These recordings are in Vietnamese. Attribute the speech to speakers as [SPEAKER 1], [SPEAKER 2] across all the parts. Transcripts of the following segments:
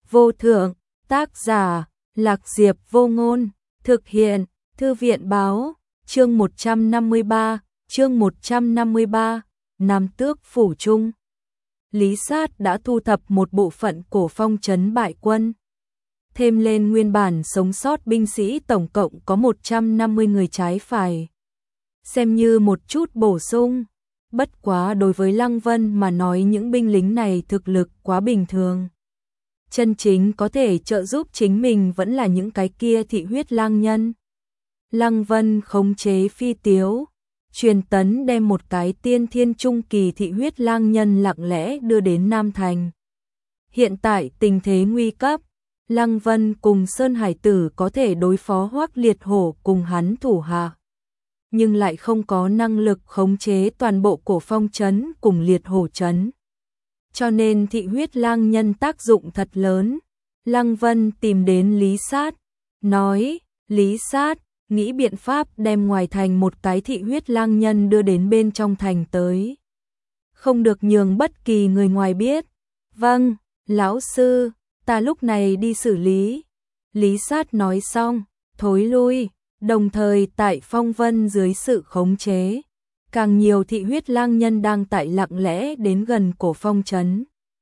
[SPEAKER 1] vô thượng, tác giả, Lạc Diệp Vô Ngôn, thực hiện, Thư viện báo, chương 153, Nam Tước Phủ Trung. Lý Sát đã thu thập một bộ phận Cổ Phong trấn bại quân. Thêm lên nguyên bản sống sót binh sĩ tổng cộng có 150 người trái phải. Xem như một chút bổ sung. Bất quá đối với Lăng Vân mà nói những binh lính này thực lực quá bình thường. Chân chính có thể trợ giúp chính mình vẫn là những cái kia thị huyết lang nhân. Lăng Vân khống chế phi tiếu, truyền tấn đem một cái tiên thiên trung kỳ thị huyết lang nhân lặng lẽ đưa đến Nam Thành. Hiện tại tình thế nguy cấp, Lăng Vân cùng Sơn Hải Tử có thể đối phó Hoắc Liệt Hổ cùng hắn thủ hạ, nhưng lại không có năng lực khống chế toàn bộ Cổ Phong trấn cùng Liệt Hổ trấn. Cho nên thị huyết lang nhân tác dụng thật lớn. Lăng Vân tìm đến Lý Sát, nói, Lý Sát, nghĩ biện pháp đem ngoài thành một cái thị huyết lang nhân đưa đến bên trong thành tới. Không được nhường bất kỳ người ngoài biết. Vâng, lão sư, ta lúc này đi xử lý. Lý Sát nói xong, thối lui, đồng thời tại Phong Vân dưới sự khống chế. Càng nhiều thị huyết lang nhân đang tại lặng lẽ đến gần Cổ Phong trấn.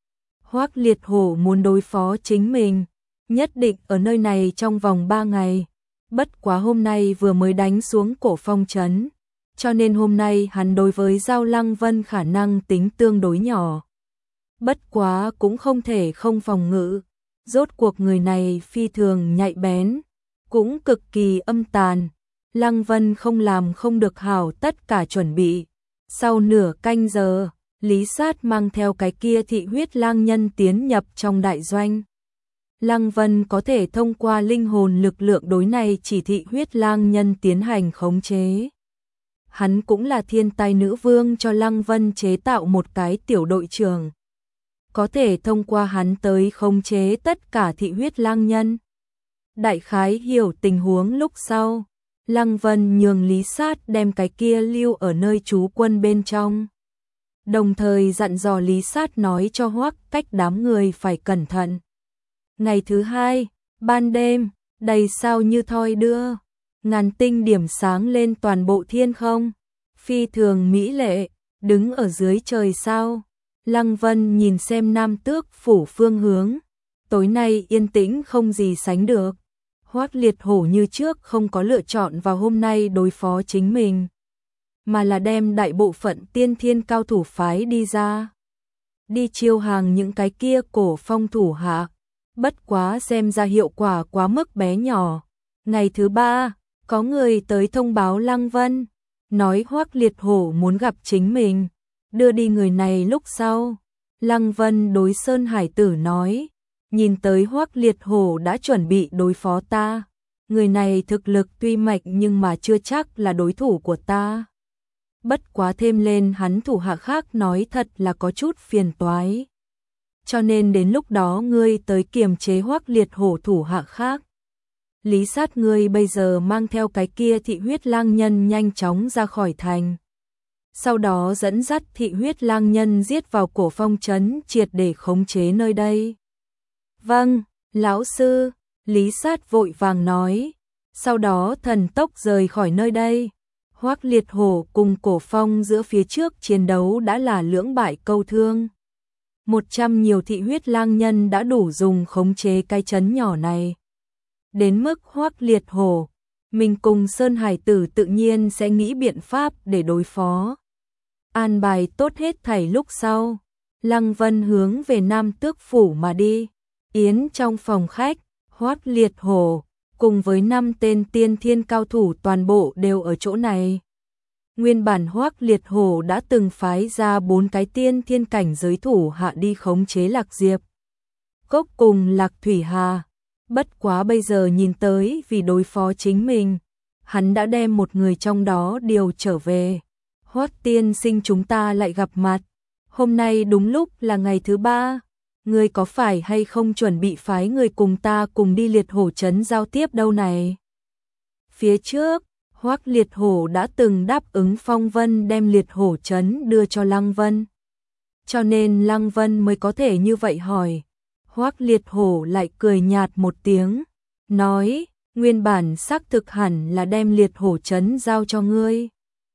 [SPEAKER 1] Hoắc Liệt Hổ muốn đối phó chính mình, nhất định ở nơi này trong vòng 3 ngày. Bất quá hôm nay vừa mới đánh xuống Cổ Phong trấn, cho nên hôm nay hắn đối với Giao Lăng Vân khả năng tính tương đối nhỏ. Bất quá cũng không thể không phòng ngự, rốt cuộc người này phi thường nhạy bén, cũng cực kỳ âm tàn. Lăng Vân không làm không được hảo tất cả chuẩn bị. Sau nửa canh giờ, Lý Sát mang theo cái kia thị huyết lang nhân tiến nhập trong đại doanh. Lăng Vân có thể thông qua linh hồn lực lượng đối này chỉ thị huyết lang nhân tiến hành khống chế. Hắn cũng là thiên tài nữ vương cho Lăng Vân chế tạo một cái tiểu đội trưởng. Có thể thông qua hắn tới khống chế tất cả thị huyết lang nhân. Đại khái hiểu tình huống lúc sau, Lăng Vân nhường Lý Sát đem cái kia lưu ở nơi trú quân bên trong. Đồng thời dặn dò Lý Sát nói cho Hoắc Cách đám người phải cẩn thận. Ngày thứ hai, ban đêm, đầy sao như thoi đưa, ngàn tinh điểm sáng lên toàn bộ thiên không, phi thường mỹ lệ, đứng ở dưới trời sao. Lăng Vân nhìn xem Nam Tước Phủ phương hướng, tối nay yên tĩnh không gì sánh được. Hoắc Liệt Hổ như trước không có lựa chọn vào hôm nay đối phó chính mình, mà là đem đại bộ phận tiên thiên cao thủ phái đi ra, đi chiêu hàng những cái kia Cổ Phong thủ hạ. Bất quá xem ra hiệu quả quá mức bé nhỏ. Ngày thứ ba, có người tới thông báo Lăng Vân, nói Hoắc Liệt Hổ muốn gặp chính mình. Đưa đi người này lúc sau, Lăng Vân đối Sơn Hải Tử nói, nhìn tới Hoắc Liệt Hổ đã chuẩn bị đối phó ta. Người này thực lực tuy mạnh nhưng mà chưa chắc là đối thủ của ta. Bất quá thêm lên hắn thủ hạ khác nói thật là có chút phiền toái. Cho nên đến lúc đó ngươi tới kiềm chế Hoắc Liệt Hổ thủ hạ khác. Lý Sát ngươi bây giờ mang theo cái kia thị huyết lang nhân nhanh chóng ra khỏi thành. Sau đó dẫn dắt thị huyết lang nhân giết vào Cổ Phong trấn triệt để khống chế nơi đây. Vâng, lão sư, Lý Sát vội vàng nói. Sau đó thần tốc rời khỏi nơi đây. Hoắc Liệt Hổ cùng Cổ Phong giữa phía trước chiến đấu đã là lưỡng bại câu thương. 100 nhiều thị huyết lang nhân đã đủ dùng khống chế cái trấn nhỏ này. Đến mức Hoắc Liệt Hổ, mình cùng Sơn Hải Tử tự nhiên sẽ nghĩ biện pháp để đối phó. An bài tốt hết thảy lúc sau, Lăng Vân hướng về Nam Tước Phủ mà đi. Yến trong phòng khách, Hoắc Liệt Hổ cùng với 5 tên tiên thiên cao thủ toàn bộ đều ở chỗ này. Nguyên bản Hoắc Liệt Hổ đã từng phái ra 4 cái tiên thiên cảnh giới thủ hạ đi khống chế Lạc Diệp Cốc cùng Lạc Thủy Hà. Bất quá bây giờ nhìn tới vì đối phó chính mình, hắn đã đem một người trong đó điều trở về. Hoắc tiên sinh chúng ta lại gặp mặt. Hôm nay đúng lúc là ngày thứ 3. Ngươi có phải hay không chuẩn bị phái người cùng ta cùng đi Liệt Hổ trấn giao tiếp đâu này? Phía trước, Hoắc Liệt Hổ đã từng đáp ứng Phong Vân đem Liệt Hổ trấn đưa cho Lăng Vân. Cho nên Lăng Vân mới có thể như vậy hỏi. Hoắc Liệt Hổ lại cười nhạt một tiếng, nói, nguyên bản xác thực hẳn là đem Liệt Hổ trấn giao cho ngươi.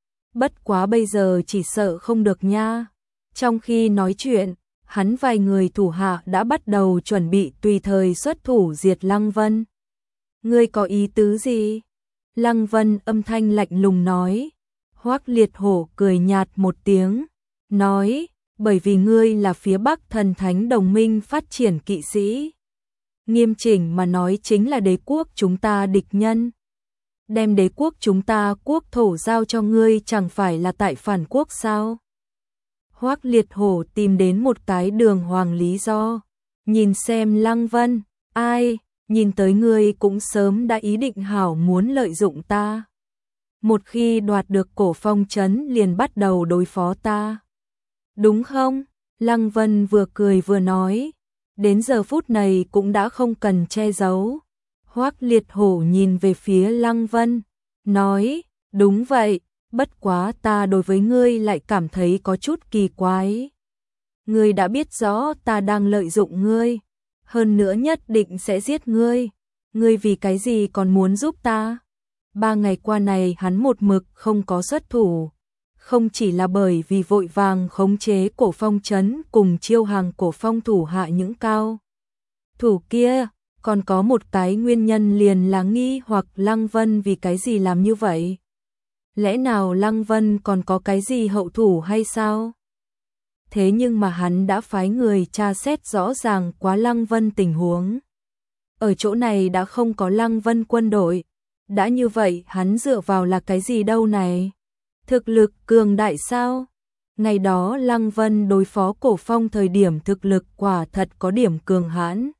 [SPEAKER 1] Bất quá bây giờ chỉ sợ không được nha. Trong khi nói chuyện, hắn vài người thủ hạ đã bắt đầu chuẩn bị tùy thời xuất thủ diệt Lăng Vân. Ngươi có ý tứ gì? Lăng Vân âm thanh lạnh lùng nói. Hoắc Liệt Hổ cười nhạt một tiếng, nói, bởi vì ngươi là phía Bắc Thần Thánh Đồng Minh phát triển kỵ sĩ. Nghiêm chỉnh mà nói chính là đế quốc chúng ta địch nhân. Đem đế quốc chúng ta quốc thổ giao cho ngươi chẳng phải là tại phản quốc sao? Hoắc Liệt Hổ tìm đến một cái đường hoàng lý do. Nhìn xem Lăng Vân, ai, nhìn tới ngươi cũng sớm đã ý định hảo muốn lợi dụng ta. Một khi đoạt được Cổ Phong trấn liền bắt đầu đối phó ta. Đúng không? Lăng Vân vừa cười vừa nói. Đến giờ phút này cũng đã không cần che giấu. Hoắc Liệt Hổ nhìn về phía Lăng Vân, nói, đúng vậy, bất quá ta đối với ngươi lại cảm thấy có chút kỳ quái. Ngươi đã biết rõ ta đang lợi dụng ngươi, hơn nữa nhất định sẽ giết ngươi. Ngươi vì cái gì còn muốn giúp ta? 3 ngày qua này hắn một mực không có xuất thủ. Không chỉ là bởi vì vội vàng khống chế Cổ Phong trấn cùng chiêu hàng Cổ Phong thủ hạ những cao thủ kia, còn có một cái nguyên nhân liền là nghi hoặc Lăng Vân vì cái gì làm như vậy. Lẽ nào Lăng Vân còn có cái gì hậu thủ hay sao? Thế nhưng mà hắn đã phái người tra xét rõ ràng quá Lăng Vân tình huống. Ở chỗ này đã không có Lăng Vân quân đội. Đã như vậy hắn dựa vào là cái gì đâu này? Thực lực cường đại sao? Ngày đó Lăng Vân đối phó Cổ Phong thời điểm thực lực quả thật có điểm cường hãn.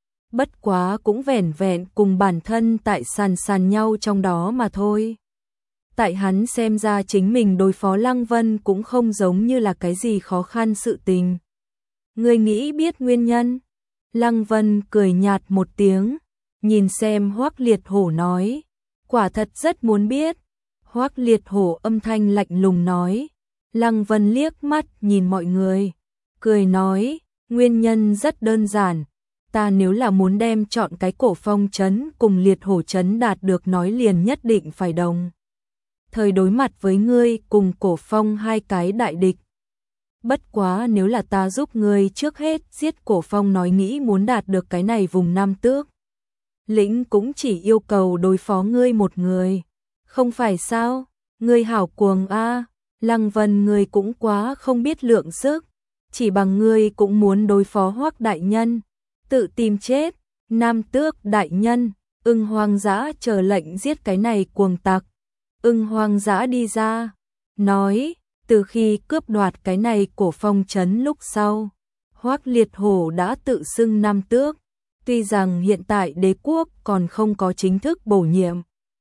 [SPEAKER 1] Bất quá cũng vẻn vẹn cùng bản thân tại sàn nhau trong đó mà thôi. Tại hắn xem ra chính mình đối phó Lăng Vân cũng không giống như là cái gì khó khăn sự tình. Ngươi nghĩ biết nguyên nhân? Lăng Vân cười nhạt một tiếng, nhìn xem Hoắc Liệt Hổ nói, quả thật rất muốn biết. Hoắc Liệt Hổ âm thanh lạnh lùng nói. Lăng Vân liếc mắt nhìn mọi người, cười nói, nguyên nhân rất đơn giản. Ta nếu là muốn đem chọn cái Cổ Phong trấn cùng Liệt Hổ trấn đạt được nói liền nhất định phải đồng thời đối mặt với ngươi cùng Cổ Phong hai cái đại địch. Bất quá nếu là ta giúp ngươi trước hết giết Cổ Phong nói nghĩ muốn đạt được cái này vùng Nam Tước. Lĩnh cũng chỉ yêu cầu đối phó ngươi một người. Không phải sao? Ngươi hảo cuồng a. Lăng Vân ngươi cũng quá không biết lượng sức. Chỉ bằng ngươi cũng muốn đối phó Hoắc đại nhân. Tự tìm chết. Nam Tước đại nhân, Ưng Hoang Dã chờ lệnh giết cái này cuồng tặc. Ưng Hoang Dã đi ra, nói, từ khi cướp đoạt cái này Cổ Phong trấn lúc sau, Hoắc Liệt Hổ đã tự xưng Nam Tước. Tuy rằng hiện tại đế quốc còn không có chính thức bổ nhiệm,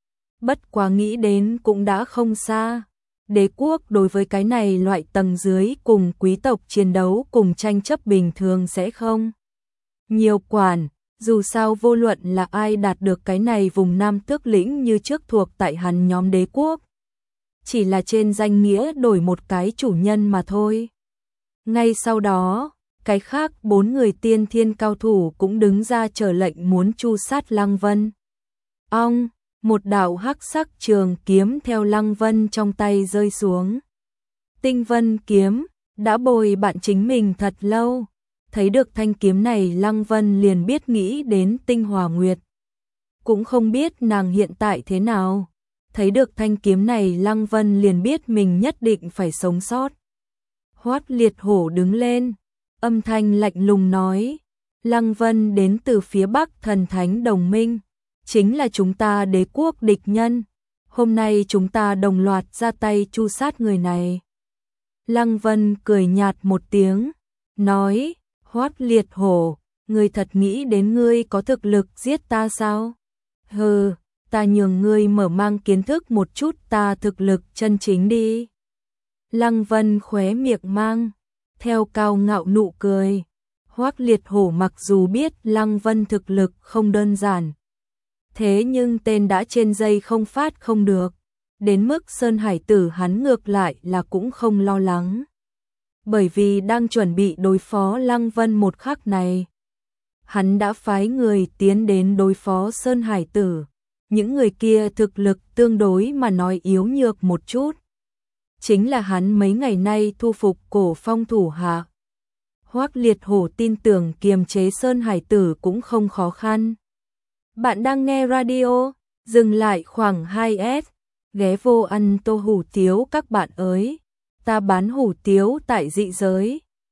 [SPEAKER 1] bất quá nghĩ đến cũng đã không xa. Đế quốc đối với cái này loại tầng dưới cùng quý tộc chiến đấu cùng tranh chấp bình thường sẽ không nhiều quản. Dù sao vô luận là ai đạt được cái này vùng Nam Tước lĩnh như trước thuộc tại hắn nhóm đế quốc. Chỉ là trên danh nghĩa đổi một cái chủ nhân mà thôi. Ngay sau đó, cái khác 4 người tiên thiên cao thủ cũng đứng ra chờ lệnh muốn tru sát Lăng Vân. Ong, một đạo hắc sắc trường kiếm theo Lăng Vân trong tay rơi xuống. Tinh Vân kiếm, đã bồi bạn chính mình thật lâu. Thấy được thanh kiếm này Lăng Vân liền biết nghĩ đến Tinh Hòa Nguyệt. Cũng không biết nàng hiện tại thế nào. Thấy được thanh kiếm này Lăng Vân liền biết mình nhất định phải sống sót. Hoắc Liệt Hổ đứng lên, âm thanh lạnh lùng nói, Lăng Vân đến từ phía Bắc Thần Thánh Đồng Minh, chính là chúng ta đế quốc địch nhân. Hôm nay chúng ta đồng loạt ra tay tru sát người này. Lăng Vân cười nhạt một tiếng, nói, Hoắc Liệt Hổ, ngươi thật nghĩ đến ngươi có thực lực giết ta sao? Hừ, ta nhường ngươi mở mang kiến thức một chút ta thực lực chân chính đi. Lăng Vân khóe miệng mang theo cao ngạo nụ cười. Hoắc Liệt Hổ mặc dù biết Lăng Vân thực lực không đơn giản, thế nhưng tên đã trên dây không phát không được, đến mức Sơn Hải Tử hắn ngược lại là cũng không lo lắng. Bởi vì đang chuẩn bị đối phó Lăng Vân một khắc này, hắn đã phái người tiến đến đối phó Sơn Hải Tử. Những người kia thực lực tương đối mà nói yếu nhược một chút. Chính là hắn mấy ngày nay thu phục Cổ Phong thủ hạ. Hoắc Liệt Hổ tin tưởng kiềm chế Sơn Hải Tử cũng không khó khăn. Bạn đang nghe radio, dừng lại khoảng 2S, ghé vô ăn tô hủ tiếu các bạn ơi. Ta bán hủ tiếu tại dị giới.